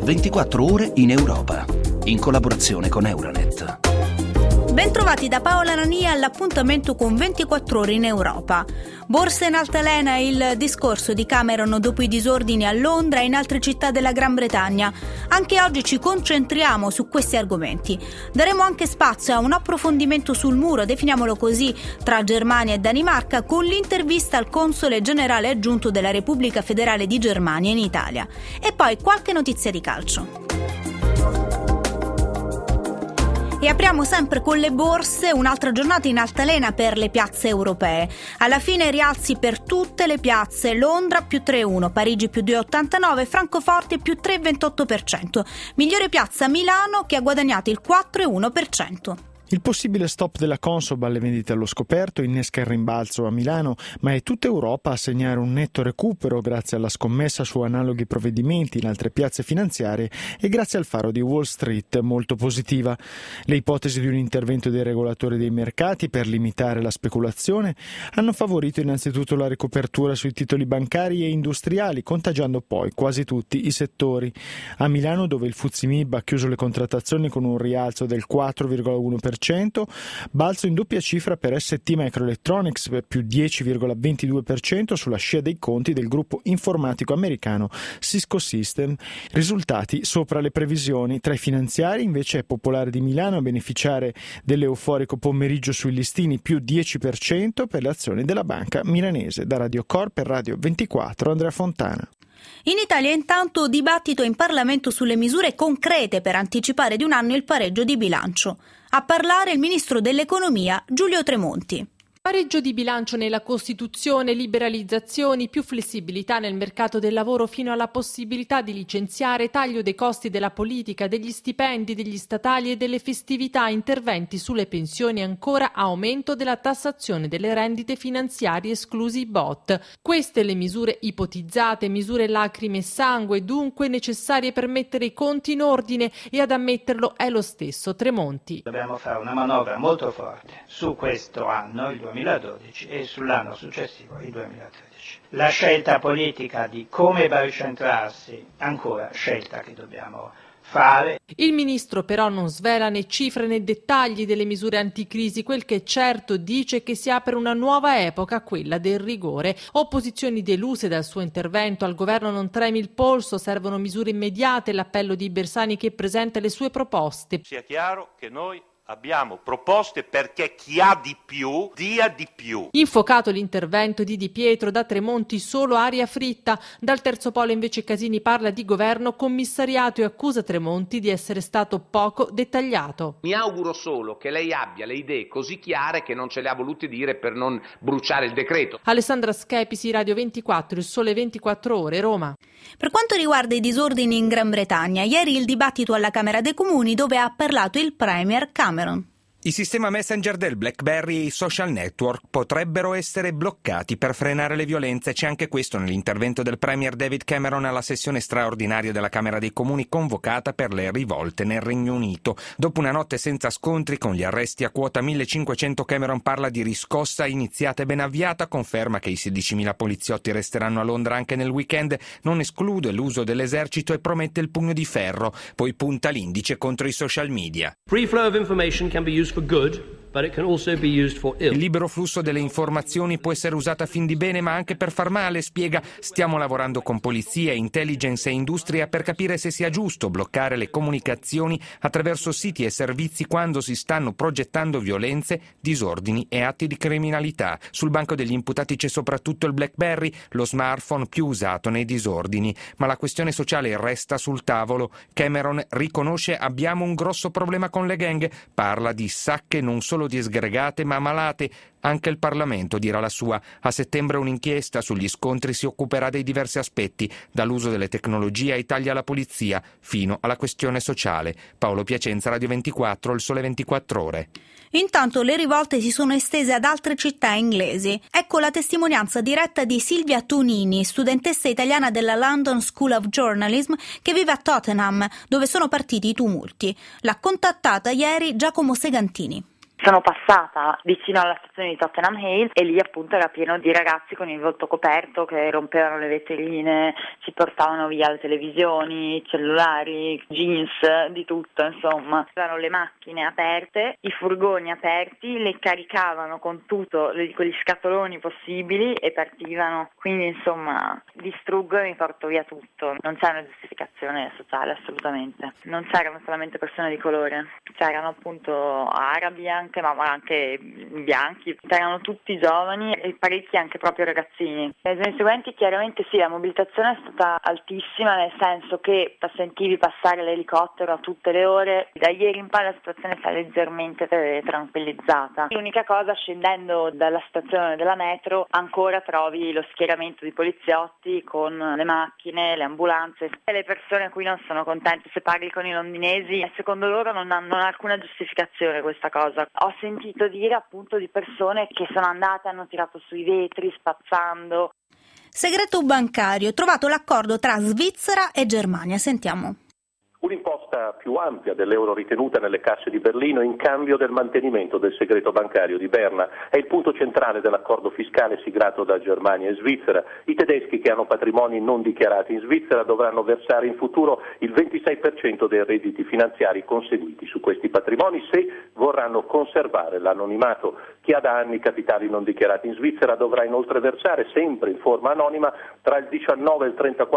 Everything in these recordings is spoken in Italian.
24 ore in Europa, in collaborazione con Euronet. Bentrovati da Paola Nania all'appuntamento con 24 ore in Europa. Borse in altalena, il discorso di Cameron dopo i disordini a Londra e in altre città della Gran Bretagna. Anche oggi ci concentriamo su questi argomenti. Daremo anche spazio a un approfondimento sul muro, definiamolo così, tra Germania e Danimarca, con l'intervista al console generale aggiunto della Repubblica Federale di Germania in Italia. E poi qualche notizia di calcio. E apriamo sempre con le borse, un'altra giornata in altalena per le piazze europee. Alla fine rialzi per tutte le piazze: Londra più 3,1, Parigi più 2,89, Francoforte più 3,28%. Migliore piazza Milano, che ha guadagnato il 4,1%. Il possibile stop della Consob alle vendite allo scoperto innesca il rimbalzo a Milano, ma è tutta Europa a segnare un netto recupero grazie alla scommessa su analoghi provvedimenti in altre piazze finanziarie e grazie al faro di Wall Street molto positiva. Le ipotesi di un intervento dei regolatori dei mercati per limitare la speculazione hanno favorito innanzitutto la ricopertura sui titoli bancari e industriali, contagiando poi quasi tutti i settori. A Milano, dove il FTSE MIB ha chiuso le contrattazioni con un rialzo del 4,1%, balzo in doppia cifra per ST Microelectronics per più 10,22% sulla scia dei conti del gruppo informatico americano Cisco System. Risultati sopra le previsioni. Tra i finanziari invece è Popolare di Milano a beneficiare dell'euforico pomeriggio sui listini, più 10% per le azioni della banca milanese. Da Radio Cor per Radio 24 Andrea Fontana. In Italia intanto dibattito in Parlamento sulle misure concrete per anticipare di un anno il pareggio di bilancio. A parlare il ministro dell'Economia Giulio Tremonti. Pareggio di bilancio nella Costituzione, liberalizzazioni, più flessibilità nel mercato del lavoro fino alla possibilità di licenziare, taglio dei costi della politica, degli stipendi, degli statali e delle festività, interventi sulle pensioni, ancora aumento della tassazione delle rendite finanziarie esclusi i bot. Queste le misure ipotizzate, misure lacrime e sangue, dunque necessarie per mettere i conti in ordine, e ad ammetterlo è lo stesso Tremonti. Dobbiamo fare una manovra molto forte su questo anno, il 2012, e sull'anno successivo, il 2013. La scelta politica di come barcentrarsi, ancora scelta che dobbiamo fare. Il ministro però non svela né cifre né dettagli delle misure anticrisi. Quel che certo dice che si apre una nuova epoca, quella del rigore. Opposizioni deluse dal suo intervento, al governo non tremi il polso, servono misure immediate, l'appello di Bersani che presenta le sue proposte. Sia chiaro che noi abbiamo proposte perché chi ha di più dia di più. Infocato l'intervento di Di Pietro, da Tremonti solo aria fritta. Dal terzo polo invece Casini parla di governo commissariato e accusa Tremonti di essere stato poco dettagliato. Mi auguro solo che lei abbia le idee così chiare che non ce le ha volute dire per non bruciare il decreto. Alessandra Schepisi, Radio 24, Il Sole 24 Ore, Roma. Per quanto riguarda i disordini in Gran Bretagna, ieri il dibattito alla Camera dei Comuni, dove ha parlato il Premier Cameron. I sistema Messenger del BlackBerry e i social network potrebbero essere bloccati per frenare le violenze. C'è anche questo nell'intervento del Premier David Cameron alla sessione straordinaria della Camera dei Comuni convocata per le rivolte nel Regno Unito. Dopo una notte senza scontri, con gli arresti a quota 1500, Cameron parla di riscossa iniziata e ben avviata, conferma che i 16.000 poliziotti resteranno a Londra anche nel weekend, non esclude l'uso dell'esercito e promette il pugno di ferro. Poi punta l'indice contro i social media. Free flow of information can be used for good, but it can also be used for ill. Il libero flusso delle informazioni può essere usato a fin di bene, ma anche per far male, spiega. Stiamo lavorando con polizia, intelligence e industria per capire se sia giusto bloccare le comunicazioni attraverso siti e servizi quando si stanno progettando violenze, disordini e atti di criminalità. Sul banco degli imputati c'è soprattutto il BlackBerry, lo smartphone più usato nei disordini, ma la questione sociale resta sul tavolo. Cameron riconosce: abbiamo un grosso problema con le gang, parla di sacche non solo disgregate ma malate. Anche il Parlamento dirà la sua. A settembre un'inchiesta sugli scontri si occuperà dei diversi aspetti, dall'uso delle tecnologie ai tagli alla polizia fino alla questione sociale. Paolo Piacenza, Radio 24, Il Sole 24 Ore. Intanto le rivolte si sono estese ad altre città inglesi. Ecco la testimonianza diretta di Silvia Tonini, studentessa italiana della London School of Journalism, che vive a Tottenham, dove sono partiti i tumulti. L'ha contattata ieri Giacomo Segantini. Sono passata vicino alla stazione di Tottenham Hale e lì appunto era pieno di ragazzi con il volto coperto che rompevano le vetrine, ci portavano via le televisioni, cellulari, jeans, di tutto insomma. Erano le macchine aperte, i furgoni aperti, le caricavano con tutto quegli scatoloni possibili e partivano. Quindi insomma distruggo e mi porto via tutto. Non c'è una giustificazione sociale assolutamente. Non c'erano solamente persone di colore, c'erano appunto arabi ma anche bianchi, erano tutti giovani e parecchi anche proprio ragazzini. Nei giorni seguenti chiaramente sì, la mobilitazione è stata altissima, nel senso che sentivi passare l'elicottero a tutte le ore. Da ieri in poi la situazione si è leggermente tranquillizzata. L'unica cosa, scendendo dalla stazione della metro ancora trovi lo schieramento di poliziotti con le macchine, le ambulanze e le persone a cui non sono contente. Se parli con i londinesi, secondo loro non ha alcuna giustificazione questa cosa. Ho sentito dire appunto di persone che sono andate, hanno tirato sui vetri spazzando. Segreto bancario, trovato l'accordo tra Svizzera e Germania, sentiamo. Un'imposta più ampia dell'euro ritenuta nelle casse di Berlino in cambio del mantenimento del segreto bancario di Berna è il punto centrale dell'accordo fiscale siglato da Germania e Svizzera. I tedeschi che hanno patrimoni non dichiarati in Svizzera dovranno versare in futuro il 26% dei redditi finanziari conseguiti su questi patrimoni se vorranno conservare l'anonimato. Chi ha da anni capitali non dichiarati in Svizzera dovrà inoltre versare sempre in forma anonima tra il 19 e il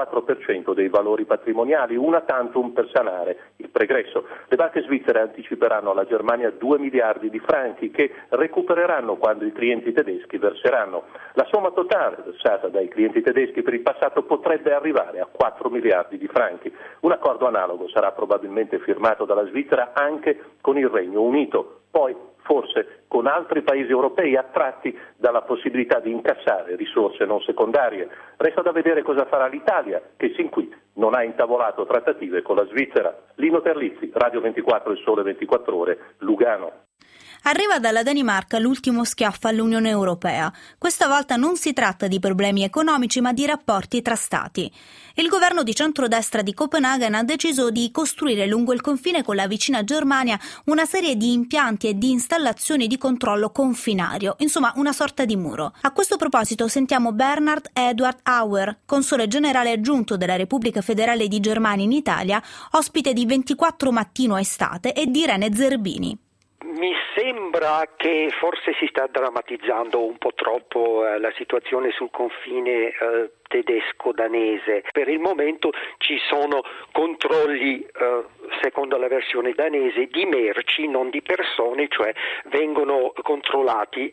34% dei valori patrimoniali, una tantum per sanare il pregresso. Le banche svizzere anticiperanno alla Germania 2 miliardi di franchi che recupereranno quando i clienti tedeschi verseranno. La somma totale versata dai clienti tedeschi per il passato potrebbe arrivare a 4 miliardi di franchi. Un accordo analogo sarà probabilmente firmato dalla Svizzera anche con il Regno Unito. Poi forse con altri paesi europei attratti dalla possibilità di incassare risorse non secondarie. Resta da vedere cosa farà l'Italia, che sin qui non ha intavolato trattative con la Svizzera. Lino Terlizzi, Radio 24, Il Sole 24 Ore, Lugano. Arriva dalla Danimarca l'ultimo schiaffo all'Unione Europea. Questa volta non si tratta di problemi economici ma di rapporti tra stati. Il governo di centrodestra di Copenaghen ha deciso di costruire lungo il confine con la vicina Germania una serie di impianti e di installazioni di controllo confinario, insomma una sorta di muro. A questo proposito sentiamo Bernhard Eduard Auer, console generale aggiunto della Repubblica Federale di Germania in Italia, ospite di 24 Mattino Estate, e di Irene Zerbini. Mi sembra che forse si sta drammatizzando un po' troppo la situazione sul confine tedesco-danese. Per il momento ci sono controlli, secondo la versione danese, di merci, non di persone, cioè vengono controllate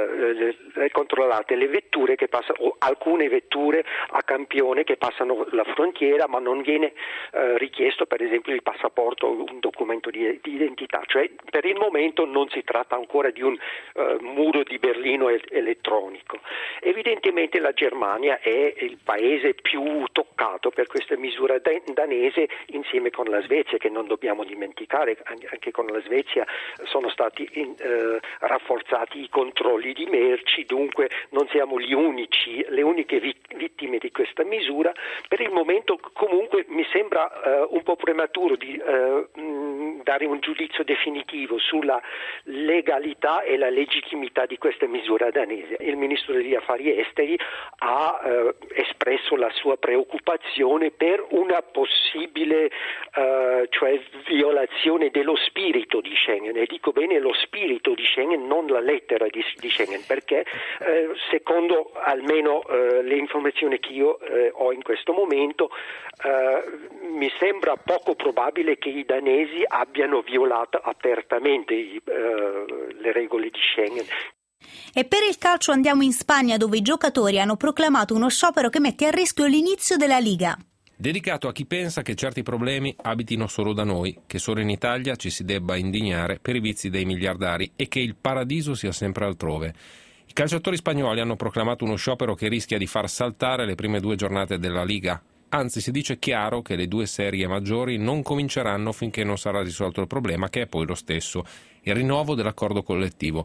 le vetture che passano, o alcune vetture a campione che passano la frontiera, ma non viene richiesto per esempio il passaporto o un documento di identità. Cioè per il momento non si tratta ancora di un muro di Berlino elettronico. Evidentemente la Germania è il paese più toccato per questa misura danese, insieme con la Svezia, che non dobbiamo dimenticare. Anche con la Svezia sono stati rafforzati i controlli di merci, dunque non siamo le uniche vittime di questa misura. Per il momento comunque mi sembra un po' prematuro di dare un giudizio definitivo sulla legalità e la legittimità di questa misura danese. Il ministro degli affari esteri ha espresso la sua preoccupazione per una possibile violazione dello spirito di Schengen, e dico bene lo spirito di Schengen, non la lettera di Schengen, perché secondo almeno le informazioni che io ho in questo momento mi sembra poco probabile che i danesi abbiano violato apertamente le regole di Schengen. E per il calcio andiamo in Spagna, dove i giocatori hanno proclamato uno sciopero che mette a rischio l'inizio della Liga. Dedicato a chi pensa che certi problemi abitino solo da noi, che solo in Italia ci si debba indignare per i vizi dei miliardari e che il paradiso sia sempre altrove. I calciatori spagnoli hanno proclamato uno sciopero che rischia di far saltare le prime 2 giornate della Liga. Anzi, si dice chiaro che le 2 serie maggiori non cominceranno finché non sarà risolto il problema, che è poi lo stesso, il rinnovo dell'accordo collettivo.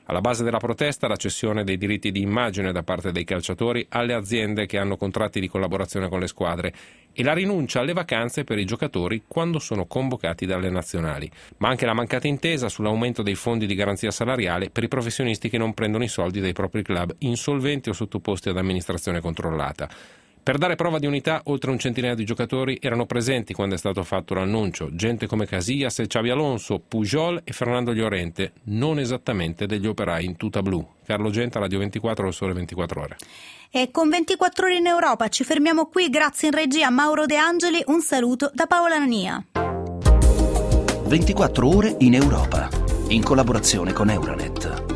Alla base della protesta la cessione dei diritti di immagine da parte dei calciatori alle aziende che hanno contratti di collaborazione con le squadre e la rinuncia alle vacanze per i giocatori quando sono convocati dalle nazionali, ma anche la mancata intesa sull'aumento dei fondi di garanzia salariale per i professionisti che non prendono i soldi dai propri club insolventi o sottoposti ad amministrazione controllata. Per dare prova di unità, oltre un centinaio di giocatori erano presenti quando è stato fatto l'annuncio, gente come Casillas e Xabi Alonso, Pujol e Fernando Llorente, non esattamente degli operai in tuta blu. Carlo Genta, Radio 24, Il Sole 24 Ore. E con 24 ore in Europa ci fermiamo qui, grazie in regia a Mauro De Angeli, un saluto da Paola Nania. 24 ore in Europa, in collaborazione con Euronet.